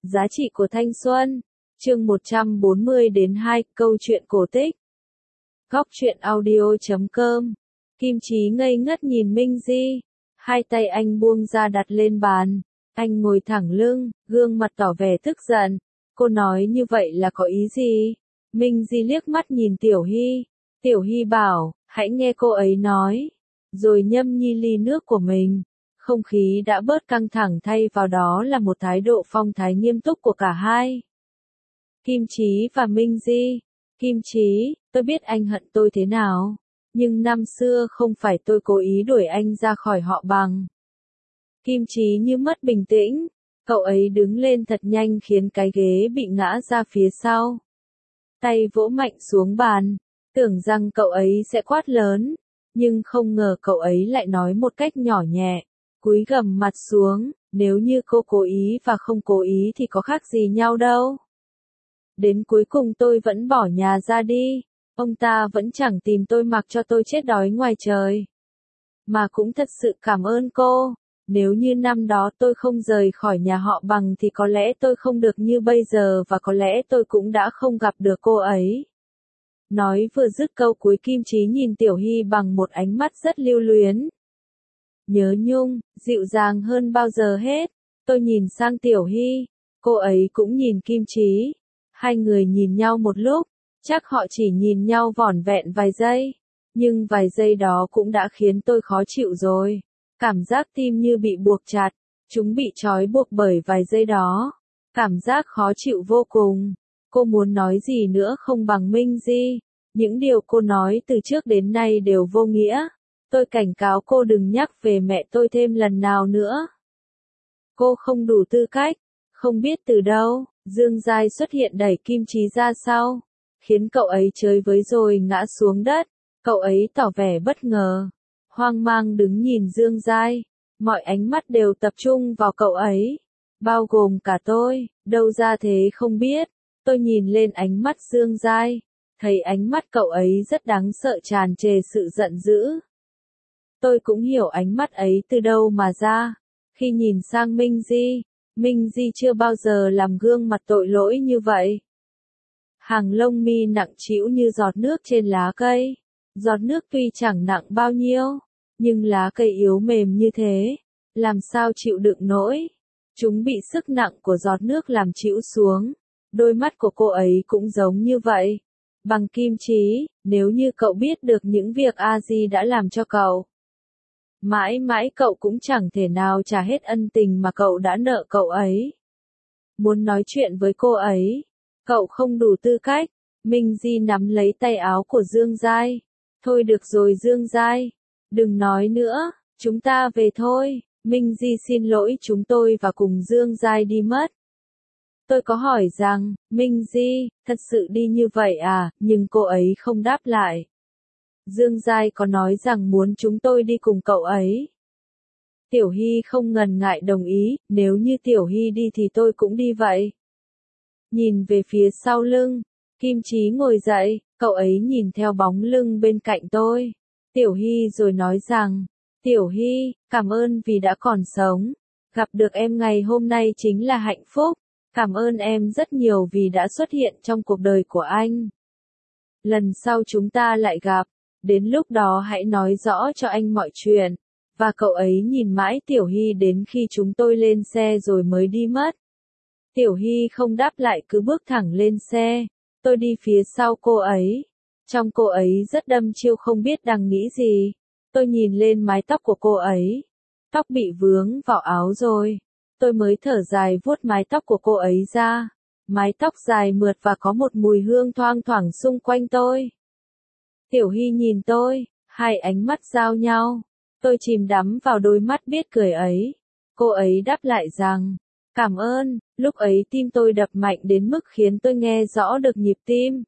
Giá trị của thanh xuân. Chương 140 đến 2, câu chuyện cổ tích. Góc truyện audio.com. Kim Chí ngây ngất nhìn Minh Di, hai tay anh buông ra đặt lên bàn, anh ngồi thẳng lưng, gương mặt tỏ vẻ tức giận. Cô nói như vậy là có ý gì? Minh Di liếc mắt nhìn Tiểu Hy. Tiểu Hy bảo, hãy nghe cô ấy nói, rồi nhâm nhi ly nước của mình. Không khí đã bớt căng thẳng, thay vào đó là một thái độ phong thái nghiêm túc của cả hai. Kim Chí và Minh Di. Kim Chí, tôi biết anh hận tôi thế nào, nhưng năm xưa không phải tôi cố ý đuổi anh ra khỏi họ Bằng. Kim Chí như mất bình tĩnh, cậu ấy đứng lên thật nhanh khiến cái ghế bị ngã ra phía sau. Tay vỗ mạnh xuống bàn, tưởng rằng cậu ấy sẽ quát lớn, nhưng không ngờ cậu ấy lại nói một cách nhỏ nhẹ, cúi gằm mặt xuống, nếu như cô cố ý và không cố ý thì có khác gì nhau đâu. Đến cuối cùng tôi vẫn bỏ nhà ra đi, ông ta vẫn chẳng tìm tôi mặc cho tôi chết đói ngoài trời. Mà cũng thật sự cảm ơn cô, nếu như năm đó tôi không rời khỏi nhà họ Bằng thì có lẽ tôi không được như bây giờ và có lẽ tôi cũng đã không gặp được cô ấy. Nói vừa dứt câu cuối, Kim Chí nhìn Tiểu Hy bằng một ánh mắt rất lưu luyến. Nhớ nhung, dịu dàng hơn bao giờ hết. Tôi nhìn sang Tiểu Hy, cô ấy cũng nhìn Kim Chí. Hai người nhìn nhau một lúc, chắc họ chỉ nhìn nhau vỏn vẹn vài giây. Nhưng vài giây đó cũng đã khiến tôi khó chịu rồi. Cảm giác tim như bị buộc chặt, chúng bị trói buộc bởi vài giây đó. Cảm giác khó chịu vô cùng. Cô muốn nói gì nữa không bằng Minh Di. Những điều cô nói từ trước đến nay đều vô nghĩa. Tôi cảnh cáo cô đừng nhắc về mẹ tôi thêm lần nào nữa. Cô không đủ tư cách. Không biết từ đâu, Dương Giai xuất hiện đẩy Kim Chí ra sau, khiến cậu ấy chơi với rồi ngã xuống đất. Cậu ấy tỏ vẻ bất ngờ, hoang mang đứng nhìn Dương Giai. Mọi ánh mắt đều tập trung vào cậu ấy, bao gồm cả tôi. Đâu ra thế không biết. Tôi nhìn lên ánh mắt Dương Giai, thấy ánh mắt cậu ấy rất đáng sợ, tràn trề sự giận dữ. Tôi cũng hiểu ánh mắt ấy từ đâu mà ra. Khi nhìn sang Minh Di, Minh Di chưa bao giờ làm gương mặt tội lỗi như vậy. Hàng lông mi nặng trĩu như giọt nước trên lá cây. Giọt nước tuy chẳng nặng bao nhiêu, nhưng lá cây yếu mềm như thế, làm sao chịu đựng nổi. Chúng bị sức nặng của giọt nước làm trĩu xuống. Đôi mắt của cô ấy cũng giống như vậy. Bằng Kim Chí, nếu như cậu biết được những việc A Di đã làm cho cậu, mãi mãi cậu cũng chẳng thể nào trả hết ân tình mà cậu đã nợ cậu ấy. Muốn nói chuyện với cô ấy, cậu không đủ tư cách. Minh Di nắm lấy tay áo của Dương Giai. Thôi được rồi Dương Giai, đừng nói nữa, chúng ta về thôi. Minh Di xin lỗi chúng tôi và cùng Dương Giai đi mất. Tôi có hỏi rằng, Minh Di, thật sự đi như vậy à, nhưng cô ấy không đáp lại. Dương Giai có nói rằng muốn chúng tôi đi cùng cậu ấy. Tiểu Hy không ngần ngại đồng ý, nếu như Tiểu Hy đi thì tôi cũng đi vậy. Nhìn về phía sau lưng, Kim Chí ngồi dậy, cậu ấy nhìn theo bóng lưng bên cạnh tôi. Tiểu Hy rồi nói rằng, Tiểu Hy, cảm ơn vì đã còn sống. Gặp được em ngày hôm nay chính là hạnh phúc. Cảm ơn em rất nhiều vì đã xuất hiện trong cuộc đời của anh. Lần sau chúng ta lại gặp, đến lúc đó hãy nói rõ cho anh mọi chuyện. Và cậu ấy nhìn mãi Tiểu Hy đến khi chúng tôi lên xe rồi mới đi mất. Tiểu Hy không đáp lại, cứ bước thẳng lên xe. Tôi đi phía sau cô ấy. Trong cô ấy rất đăm chiêu, không biết đang nghĩ gì. Tôi nhìn lên mái tóc của cô ấy. Tóc bị vướng vào áo rồi. Tôi mới thở dài vuốt mái tóc của cô ấy ra. Mái tóc dài mượt và có một mùi hương thoang thoảng xung quanh tôi. Tiểu Hy nhìn tôi, hai ánh mắt giao nhau. Tôi chìm đắm vào đôi mắt biết cười ấy. Cô ấy đáp lại rằng, cảm ơn. Lúc ấy tim tôi đập mạnh đến mức khiến tôi nghe rõ được nhịp tim.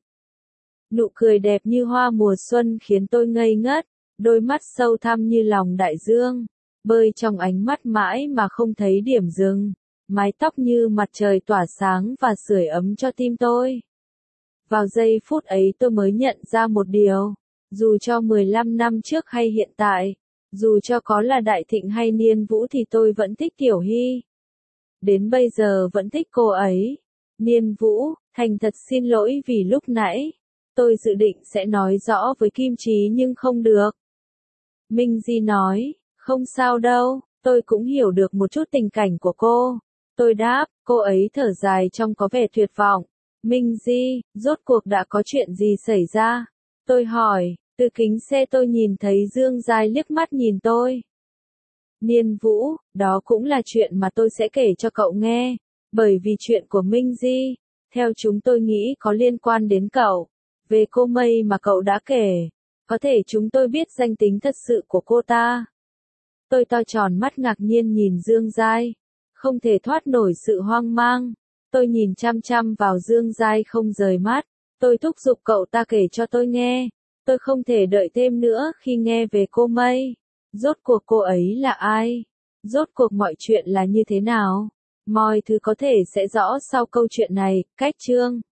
Nụ cười đẹp như hoa mùa xuân khiến tôi ngây ngất. Đôi mắt sâu thẳm như lòng đại dương, bơi trong ánh mắt mãi mà không thấy điểm dừng. Mái tóc như mặt trời tỏa sáng và sưởi ấm cho tim tôi. Vào giây phút ấy tôi mới nhận ra một điều. Dù cho 15 năm trước hay hiện tại, dù cho có là Đại Thịnh hay Niên Vũ thì tôi vẫn thích Tiểu Hy. đến bây giờ vẫn thích cô ấy. Niên Vũ, thành thật xin lỗi vì lúc nãy. Tôi dự định sẽ nói rõ với Kim Chí nhưng không được. Minh Di nói, không sao đâu, tôi cũng hiểu được một chút tình cảnh của cô. Tôi đáp, cô ấy thở dài trong có vẻ tuyệt vọng. Minh Di, rốt cuộc đã có chuyện gì xảy ra? Tôi hỏi, từ kính xe tôi nhìn thấy Dương Giai liếc mắt nhìn tôi. Niên Vũ, đó cũng là chuyện mà tôi sẽ kể cho cậu nghe, bởi vì chuyện của Minh Di, theo chúng tôi nghĩ có liên quan đến cậu. Về cô Mây mà cậu đã kể, có thể chúng tôi biết danh tính thật sự của cô ta. Tôi to tròn mắt ngạc nhiên nhìn Dương Giai, không thể thoát nổi sự hoang mang. Tôi nhìn chăm chăm vào Dương Giai không rời mắt, tôi thúc giục cậu ta kể cho tôi nghe. Tôi không thể đợi thêm nữa khi nghe về cô Mây. Rốt cuộc cô ấy là ai? Rốt cuộc mọi chuyện là như thế nào? Mọi thứ có thể sẽ rõ sau câu chuyện này. Cách chương